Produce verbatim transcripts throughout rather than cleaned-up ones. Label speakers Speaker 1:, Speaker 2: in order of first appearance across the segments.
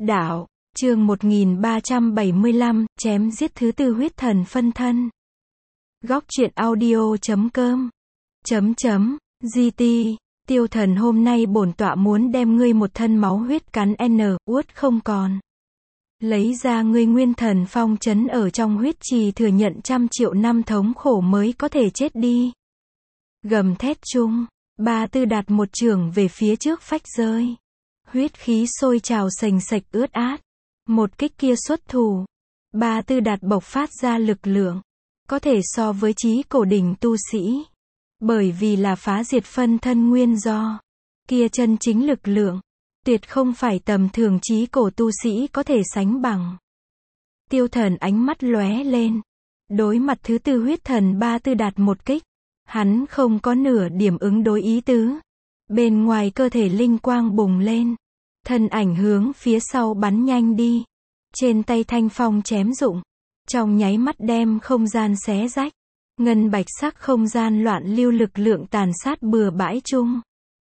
Speaker 1: Đạo, chương một nghìn ba trăm bảy mươi lăm, chém giết thứ tư huyết thần phân thân. Góc truyện audio chấm com. Chấm chấm, giê tê, tiêu thần hôm nay bổn tọa muốn đem ngươi một thân máu huyết cắn n, uất không còn. Lấy ra ngươi nguyên thần phong trấn ở trong huyết trì thừa nhận trăm triệu năm thống khổ mới có thể chết đi. Gầm thét chung, Ba Tư đặt một chưởng về phía trước phách rơi. Huyết khí sôi trào sành sạch ướt át. Một kích kia xuất thủ. Ba Tư Đạt bộc phát ra lực lượng. Có thể so với chí cổ đỉnh tu sĩ. Bởi vì là phá diệt phân thân nguyên do. Kia chân chính lực lượng. Tuyệt không phải tầm thường chí cổ tu sĩ có thể sánh bằng. Tiêu thần ánh mắt lóe lên. Đối mặt thứ tư huyết thần Ba Tư Đạt một kích. Hắn không có nửa điểm ứng đối ý tứ. Bên ngoài cơ thể linh quang bùng lên. Thân ảnh hướng phía sau bắn nhanh đi. Trên tay thanh phong chém rụng. Trong nháy mắt đem không gian xé rách. Ngân bạch sắc không gian loạn lưu lực lượng tàn sát bừa bãi chung.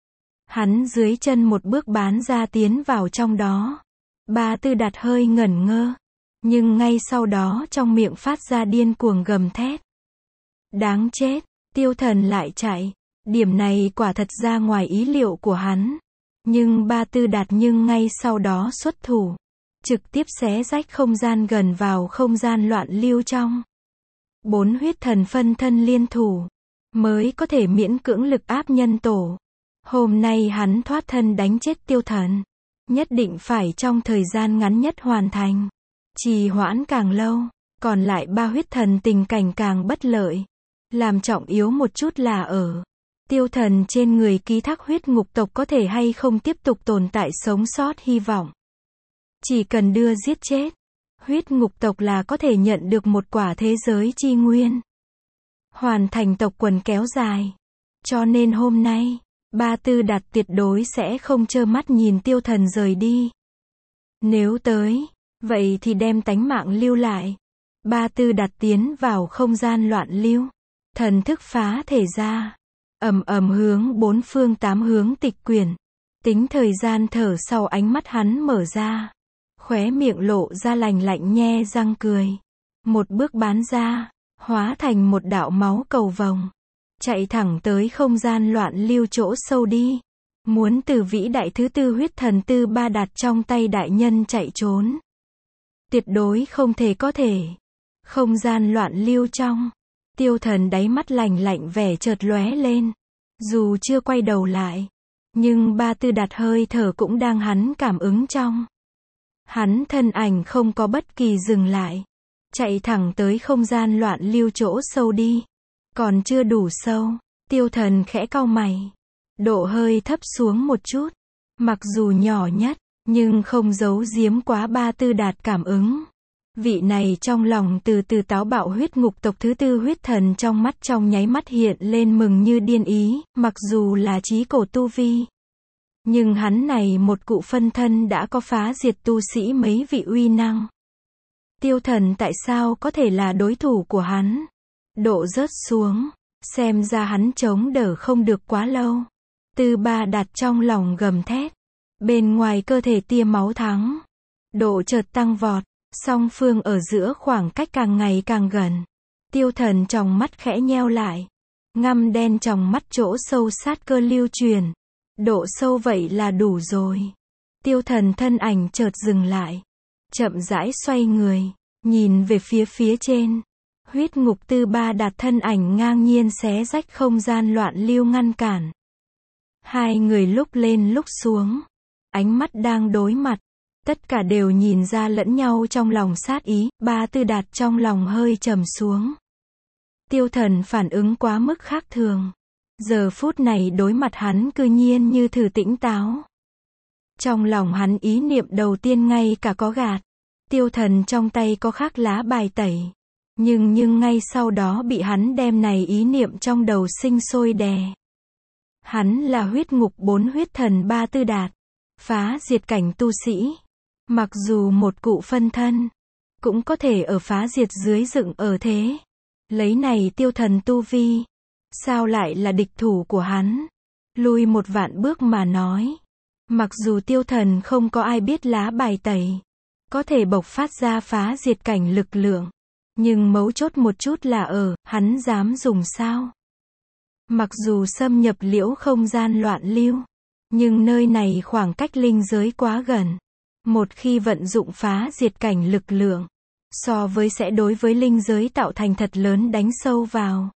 Speaker 1: Hắn dưới chân một bước bán ra tiến vào trong đó. Ba Tư Đạt hơi ngẩn ngơ. Nhưng ngay sau đó trong miệng phát ra điên cuồng gầm thét. Đáng chết, tiêu thần lại chạy. Điểm này quả thật ra ngoài ý liệu của hắn. Nhưng Ba Tư Đạt nhưng ngay sau đó xuất thủ. Trực tiếp xé rách không gian gần vào không gian loạn lưu trong. Bốn huyết thần phân thân liên thủ. Mới có thể miễn cưỡng lực áp nhân tổ. Hôm nay hắn thoát thân đánh chết tiêu thần. Nhất định phải trong thời gian ngắn nhất hoàn thành. Trì hoãn càng lâu. Còn lại ba huyết thần tình cảnh càng bất lợi. Làm trọng yếu một chút là ở. Tiêu thần trên người ký thác huyết ngục tộc có thể hay không tiếp tục tồn tại sống sót hy vọng. Chỉ cần đưa giết chết. Huyết ngục tộc là có thể nhận được một quả thế giới chi nguyên. Hoàn thành tộc quần kéo dài. Cho nên hôm nay, Ba Tư Đạt tuyệt đối sẽ không trơ mắt nhìn tiêu thần rời đi. Nếu tới, vậy thì đem tánh mạng lưu lại. Ba Tư Đạt tiến vào không gian loạn lưu. Thần thức phá thể ra. Ầm ầm hướng bốn phương tám hướng tịch quyển. Tính thời gian thở sau ánh mắt hắn mở ra. Khóe miệng lộ ra lành lạnh nhe răng cười. Một bước bán ra. Hóa thành một đạo máu cầu vồng. Chạy thẳng tới không gian loạn lưu chỗ sâu đi. Muốn từ vĩ đại thứ tư huyết thần Tư Ba Đạt trong tay đại nhân chạy trốn. Tuyệt đối không thể có thể. Không gian loạn lưu trong. Tiêu thần đáy mắt lành lạnh vẻ chợt lóe lên. Dù chưa quay đầu lại. Nhưng Ba Tư Đạt hơi thở cũng đang hắn cảm ứng trong. Hắn thân ảnh không có bất kỳ dừng lại. Chạy thẳng tới không gian loạn lưu chỗ sâu đi. Còn chưa đủ sâu. Tiêu thần khẽ cau mày. Độ hơi thấp xuống một chút. Mặc dù nhỏ nhất. Nhưng không giấu giếm quá Ba Tư Đạt cảm ứng. Vị này trong lòng từ từ táo bạo huyết ngục tộc thứ tư huyết thần trong mắt trong nháy mắt hiện lên mừng như điên ý, mặc dù là chí cổ tu vi. Nhưng hắn này một cụ phân thân đã có phá diệt tu sĩ mấy vị uy năng. Tiêu thần tại sao có thể là đối thủ của hắn? Độ rớt xuống, xem ra hắn chống đỡ không được quá lâu. Tư Ba Đạt trong lòng gầm thét. Bên ngoài cơ thể tia máu thắng. Độ chợt tăng vọt. Song phương ở giữa khoảng cách càng ngày càng gần. Tiêu thần trong mắt khẽ nheo lại. Ngăm đen trong mắt chỗ sâu sát cơ lưu truyền. Độ sâu vậy là đủ rồi. Tiêu thần thân ảnh chợt dừng lại. Chậm rãi xoay người. Nhìn về phía phía trên. Huyết ngục Tư Ba Đạt thân ảnh ngang nhiên xé rách không gian loạn lưu ngăn cản. Hai người lúc lên lúc xuống. Ánh mắt đang đối mặt. Tất cả đều nhìn ra lẫn nhau trong lòng sát ý. Ba Tư Đạt trong lòng hơi trầm xuống. Tiêu thần phản ứng quá mức khác thường. Giờ phút này đối mặt hắn cư nhiên như thử tĩnh táo. Trong lòng hắn ý niệm đầu tiên ngay cả có gạt. Tiêu thần trong tay có khắc lá bài tẩy. Nhưng nhưng ngay sau đó bị hắn đem này ý niệm trong đầu sinh sôi đè. Hắn là huyết ngục bốn huyết thần Ba Tư Đạt. Phá diệt cảnh tu sĩ. Mặc dù một cụ phân thân. Cũng có thể ở phá diệt dưới dựng ở thế. Lấy này tiêu thần tu vi. Sao lại là địch thủ của hắn? Lui một vạn bước mà nói. Mặc dù tiêu thần không có ai biết lá bài tẩy, có thể bộc phát ra phá diệt cảnh lực lượng, nhưng mấu chốt một chút là ở, hắn dám dùng sao? Mặc dù xâm nhập liễu không gian loạn lưu, nhưng nơi này khoảng cách linh giới quá gần. Một khi vận dụng phá diệt cảnh lực lượng, so với sẽ đối với linh giới tạo thành thật lớn đánh sâu vào.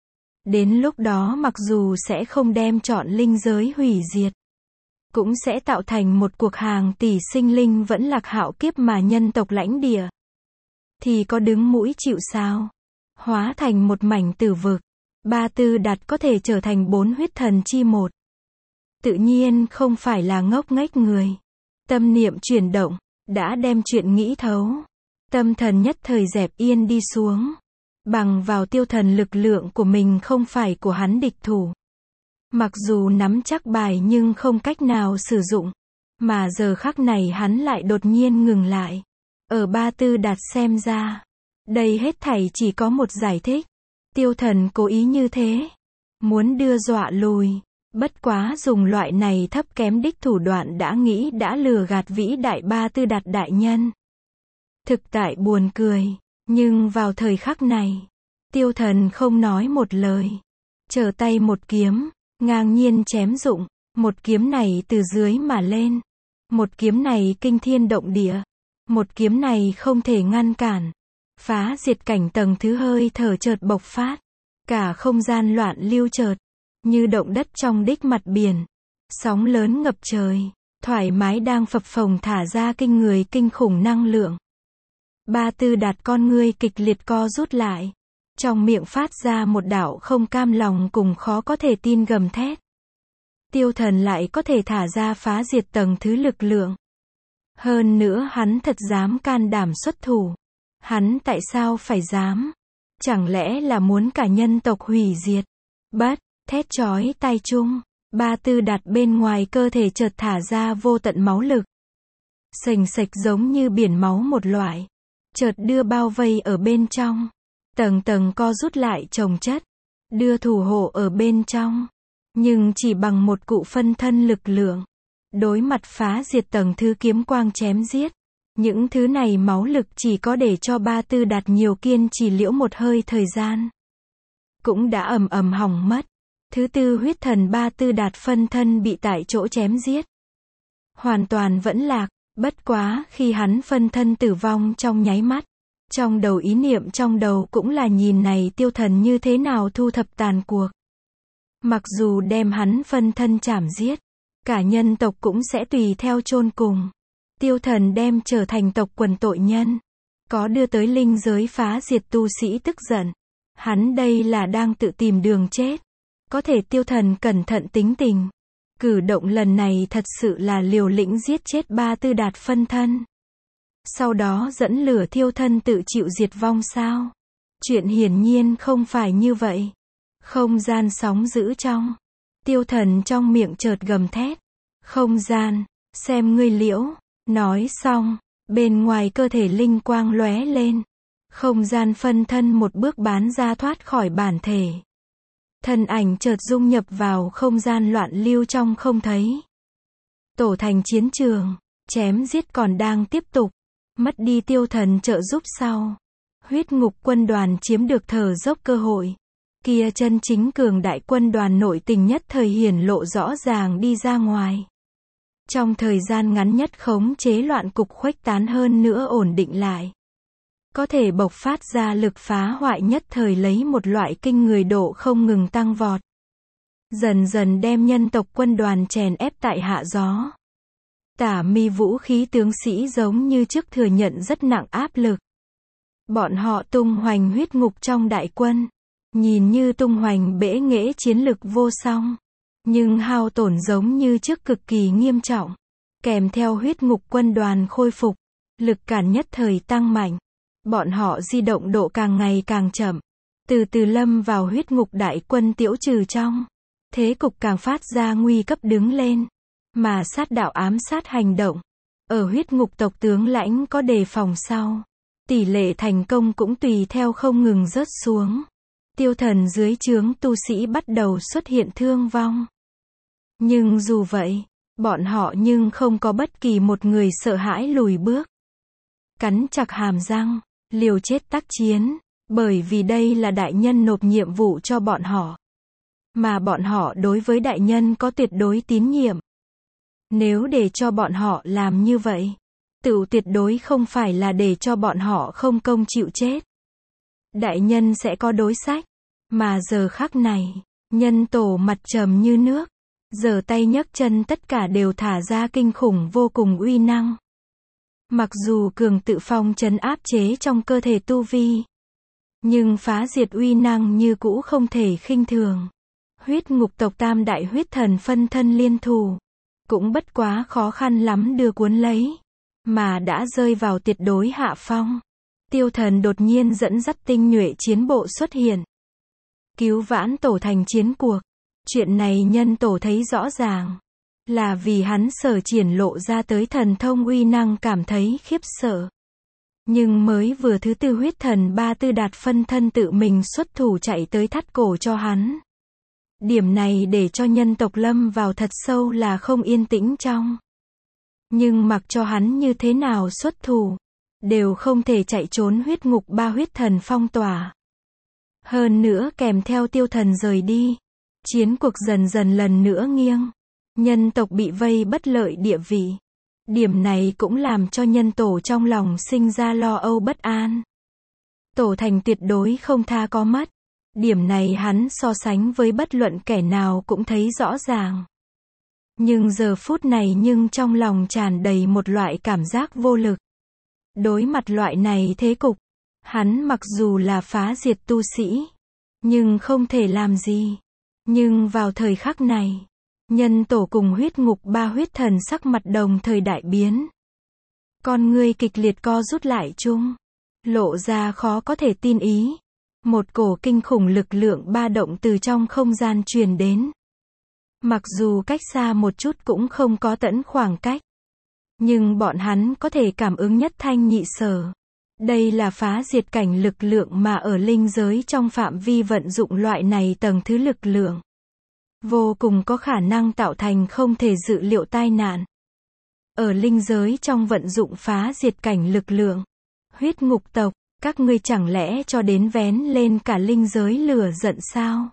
Speaker 1: Đến lúc đó mặc dù sẽ không đem chọn linh giới hủy diệt, cũng sẽ tạo thành một cuộc hàng tỷ sinh linh vẫn lạc hạo kiếp mà nhân tộc lãnh địa. Thì có đứng mũi chịu sao? Hóa thành một mảnh tử vực. Ba Tư Đạt có thể trở thành bốn huyết thần chi một. Tự nhiên không phải là ngốc nghếch người. Tâm niệm chuyển động, đã đem chuyện nghĩ thấu. Tâm thần nhất thời dẹp yên đi xuống. Bằng vào tiêu thần lực lượng của mình không phải của hắn địch thủ. Mặc dù nắm chắc bài nhưng không cách nào sử dụng. Mà giờ khắc này hắn lại đột nhiên ngừng lại. Ở Ba Tư Đạt xem ra, đây hết thảy chỉ có một giải thích. Tiêu thần cố ý như thế. Muốn đưa dọa lùi. Bất quá dùng loại này thấp kém đích thủ đoạn đã nghĩ đã lừa gạt vĩ đại Ba Tư Đạt đại nhân. Thực tại buồn cười. Nhưng vào thời khắc này, tiêu thần không nói một lời. Trở tay một kiếm, ngang nhiên chém dụng. Một kiếm này từ dưới mà lên. Một kiếm này kinh thiên động địa. Một kiếm này không thể ngăn cản. Phá diệt cảnh tầng thứ hơi thở chợt bộc phát. Cả không gian loạn lưu chợt, như động đất trong đích mặt biển. Sóng lớn ngập trời, thoải mái đang phập phồng thả ra kinh người kinh khủng năng lượng. Ba Tư Đạt con ngươi kịch liệt co rút lại. Trong miệng phát ra một đạo không cam lòng cùng khó có thể tin gầm thét. Tiêu thần lại có thể thả ra phá diệt tầng thứ lực lượng. Hơn nữa hắn thật dám can đảm xuất thủ. Hắn tại sao phải dám? Chẳng lẽ là muốn cả nhân tộc hủy diệt? Bất, thét chói tai chung. Ba Tư Đạt bên ngoài cơ thể chợt thả ra vô tận máu lực. Sềnh sệch giống như biển máu một loại. Chợt đưa bao vây ở bên trong. Tầng tầng co rút lại chồng chất. Đưa thủ hộ ở bên trong. Nhưng chỉ bằng một cụ phân thân lực lượng. Đối mặt phá diệt tầng thứ kiếm quang chém giết. Những thứ này máu lực chỉ có để cho Ba Tư Đạt nhiều kiên trì liễu một hơi thời gian. Cũng đã ầm ầm hỏng mất. Thứ tư huyết thần Ba Tư Đạt phân thân bị tại chỗ chém giết. Hoàn toàn vẫn lạc. Bất quá khi hắn phân thân tử vong trong nháy mắt. Trong đầu ý niệm trong đầu cũng là nhìn này tiêu thần như thế nào thu thập tàn cuộc. Mặc dù đem hắn phân thân chảm giết, cả nhân tộc cũng sẽ tùy theo chôn cùng. Tiêu thần đem trở thành tộc quần tội nhân. Có đưa tới linh giới phá diệt tu sĩ tức giận. Hắn đây là đang tự tìm đường chết. Có thể tiêu thần cẩn thận tính tình. Cử động lần này thật sự là liều lĩnh giết chết Ba Tư Đạt phân thân. Sau đó dẫn lửa thiêu thân tự chịu diệt vong sao? Chuyện hiển nhiên không phải như vậy. Không gian sóng dữ trong. Tiêu thần trong miệng chợt gầm thét. Không gian, xem ngươi liễu. Nói xong, bên ngoài cơ thể linh quang lóe lên. Không gian phân thân một bước bán ra thoát khỏi bản thể. Thân ảnh chợt dung nhập vào không gian loạn lưu trong không thấy. Tổ thành chiến trường, chém giết còn đang tiếp tục. Mất đi tiêu thần trợ giúp sau. Huyết ngục quân đoàn chiếm được thở dốc cơ hội. Kia chân chính cường đại quân đoàn nội tình nhất thời hiển lộ rõ ràng đi ra ngoài. Trong thời gian ngắn nhất khống chế loạn cục khuếch tán hơn nữa ổn định lại. Có thể bộc phát ra lực phá hoại nhất thời lấy một loại kinh người độ không ngừng tăng vọt. Dần dần đem nhân tộc quân đoàn chèn ép tại hạ gió. Tả mi vũ khí tướng sĩ giống như trước thừa nhận rất nặng áp lực. Bọn họ tung hoành huyết ngục trong đại quân. Nhìn như tung hoành bẽ nghễ chiến lực vô song. Nhưng hao tổn giống như trước cực kỳ nghiêm trọng. Kèm theo huyết ngục quân đoàn khôi phục. Lực cản nhất thời tăng mạnh. Bọn họ di động độ càng ngày càng chậm. Từ từ lâm vào huyết ngục đại quân tiễu trừ trong. Thế cục càng phát ra nguy cấp đứng lên. Mà sát đạo ám sát hành động. Ở huyết ngục tộc tướng lãnh có đề phòng sau. Tỷ lệ thành công cũng tùy theo không ngừng rớt xuống. Tiêu thần dưới trướng tu sĩ bắt đầu xuất hiện thương vong. Nhưng dù vậy, Bọn họ nhưng không có bất kỳ một người sợ hãi lùi bước. Cắn chặt hàm răng, liều chết tác chiến, bởi vì đây là đại nhân nộp nhiệm vụ cho bọn họ. Mà bọn họ đối với đại nhân có tuyệt đối tín nhiệm. Nếu để cho bọn họ làm như vậy, tự tuyệt đối không phải là để cho bọn họ không công chịu chết. Đại nhân sẽ có đối sách. Mà giờ khắc này, nhân tổ mặt trầm như nước, giở tay nhấc chân tất cả đều thả ra kinh khủng vô cùng uy năng. Mặc dù cường tự phong trấn áp chế trong cơ thể tu vi, nhưng phá diệt uy năng như cũ không thể khinh thường. Huyết ngục tộc tam đại huyết thần phân thân liên thủ, cũng bất quá khó khăn lắm đưa cuốn lấy, mà đã rơi vào tuyệt đối hạ phong. Tiêu Thần đột nhiên dẫn dắt tinh nhuệ chiến bộ xuất hiện, cứu vãn tổ thành chiến cuộc. Chuyện này nhân tổ thấy rõ ràng, là vì hắn sở triển lộ ra tới thần thông uy năng cảm thấy khiếp sợ. Nhưng mới vừa thứ tư huyết thần ba tư đạt phân thân tự mình xuất thủ chạy tới thắt cổ cho hắn. Điểm này để cho nhân tộc lâm vào thật sâu là không yên tĩnh trong. Nhưng mặc cho hắn như thế nào xuất thủ, đều không thể chạy trốn huyết ngục ba huyết thần phong tỏa. Hơn nữa kèm theo Tiêu Thần rời đi, chiến cuộc dần dần lần nữa nghiêng. Nhân tộc bị vây bất lợi địa vị. Điểm này cũng làm cho nhân tổ trong lòng sinh ra lo âu bất an. Tổ thành tuyệt đối không tha có mất. Điểm này hắn so sánh với bất luận kẻ nào cũng thấy rõ ràng. Nhưng giờ phút này nhưng trong lòng tràn đầy một loại cảm giác vô lực. Đối mặt loại này thế cục, hắn mặc dù là phá diệt tu sĩ, nhưng không thể làm gì. Nhưng vào thời khắc này, nhân tổ cùng huyết ngục ba huyết thần sắc mặt đồng thời đại biến. Con ngươi kịch liệt co rút lại chung, lộ ra khó có thể tin ý. Một cổ kinh khủng lực lượng ba động từ trong không gian truyền đến. Mặc dù cách xa một chút cũng không có tận khoảng cách, nhưng bọn hắn có thể cảm ứng nhất thanh nhị sở. Đây là phá diệt cảnh lực lượng mà ở linh giới trong phạm vi vận dụng loại này tầng thứ lực lượng. Vô cùng có khả năng tạo thành không thể dự liệu tai nạn. Ở linh giới trong vận dụng phá diệt cảnh lực lượng. Huyết ngục tộc, các ngươi chẳng lẽ cho đến vén lên cả linh giới lửa giận sao?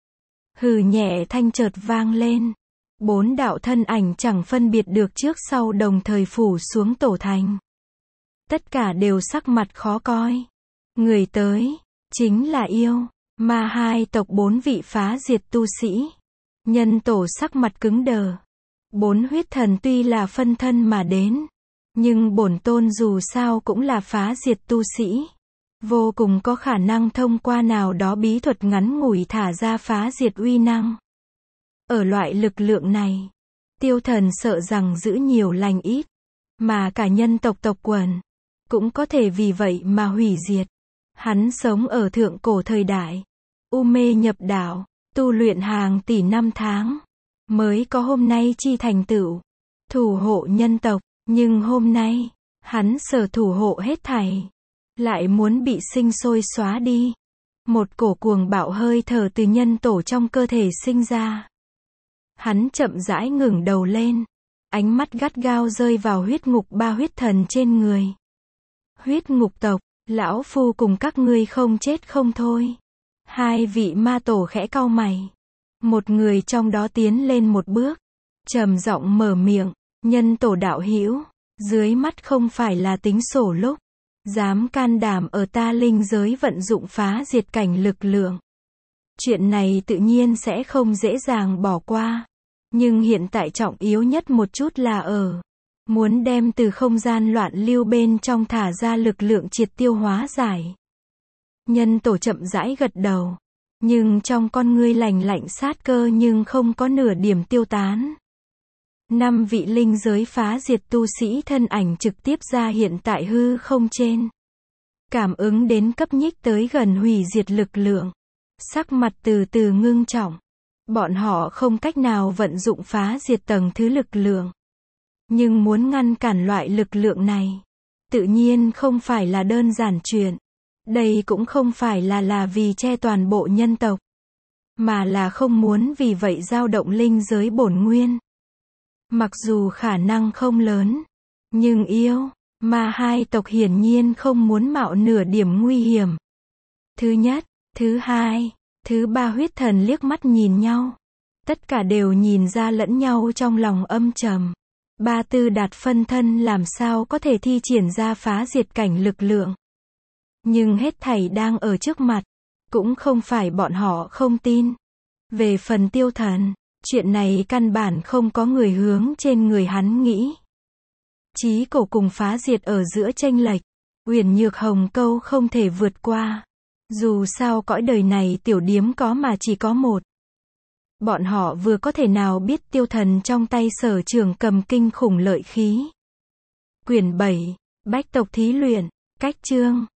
Speaker 1: Hừ nhẹ thanh chợt vang lên. Bốn đạo thân ảnh chẳng phân biệt được trước sau đồng thời phủ xuống tổ thành. Tất cả đều sắc mặt khó coi. Người tới, chính là yêu, ma hai tộc bốn vị phá diệt tu sĩ. Nhân tổ sắc mặt cứng đờ. Bốn huyết thần tuy là phân thân mà đến, nhưng bổn tôn dù sao cũng là phá diệt tu sĩ. Vô cùng có khả năng thông qua nào đó bí thuật ngắn ngủi thả ra phá diệt uy năng. Ở loại lực lượng này, Tiêu Thần sợ rằng giữ nhiều lành ít, mà cả nhân tộc tộc quần cũng có thể vì vậy mà hủy diệt. Hắn sống ở thượng cổ thời đại, u mê nhập đạo, tu luyện hàng tỷ năm tháng, mới có hôm nay chi thành tựu, thủ hộ nhân tộc, nhưng hôm nay, hắn sở thủ hộ hết thảy, lại muốn bị sinh sôi xóa đi. Một cổ cuồng bạo hơi thở từ nhân tổ trong cơ thể sinh ra. Hắn chậm rãi ngẩng đầu lên, ánh mắt gắt gao rơi vào huyết ngục ba huyết thần trên người. Huyết ngục tộc, lão phu cùng các ngươi không chết không thôi. Hai vị ma tổ khẽ cau mày. Một người trong đó tiến lên một bước, trầm giọng mở miệng, nhân tổ đạo hữu, dưới mắt không phải là tính sổ lúc, dám can đảm ở ta linh giới vận dụng phá diệt cảnh lực lượng. Chuyện này tự nhiên sẽ không dễ dàng bỏ qua, nhưng hiện tại trọng yếu nhất một chút là ở muốn đem từ không gian loạn lưu bên trong thả ra lực lượng triệt tiêu hóa giải. Nhân tổ chậm rãi gật đầu, nhưng trong con ngươi lạnh lạnh sát cơ nhưng không có nửa điểm tiêu tán. Năm vị linh giới phá diệt tu sĩ thân ảnh trực tiếp ra hiện tại hư không trên. Cảm ứng đến cấp nhích tới gần hủy diệt lực lượng. Sắc mặt từ từ ngưng trọng. Bọn họ không cách nào vận dụng phá diệt tầng thứ lực lượng. Nhưng muốn ngăn cản loại lực lượng này, tự nhiên không phải là đơn giản chuyện. Đây cũng không phải là là vì che toàn bộ nhân tộc, mà là không muốn vì vậy dao động linh giới bổn nguyên. Mặc dù khả năng không lớn, nhưng yêu, mà hai tộc hiển nhiên không muốn mạo nửa điểm nguy hiểm. Thứ nhất, thứ hai, thứ ba huyết thần liếc mắt nhìn nhau. Tất cả đều nhìn ra lẫn nhau trong lòng âm trầm. Ba tư đạt phân thân làm sao có thể thi triển ra phá diệt cảnh lực lượng. Nhưng hết thảy đang ở trước mặt. Cũng không phải bọn họ không tin. Về phần tiêu thần, chuyện này căn bản không có người hướng trên người hắn nghĩ. Chí cổ cùng phá diệt ở giữa chênh lệch, Uyển Nhược Hồng câu không thể vượt qua. Dù sao cõi đời này tiểu điếm có mà chỉ có một. Bọn họ vừa có thể nào biết tiêu thần trong tay sở trường cầm kinh khủng lợi khí. Quyển bảy, Bách tộc thí luyện, cách chương.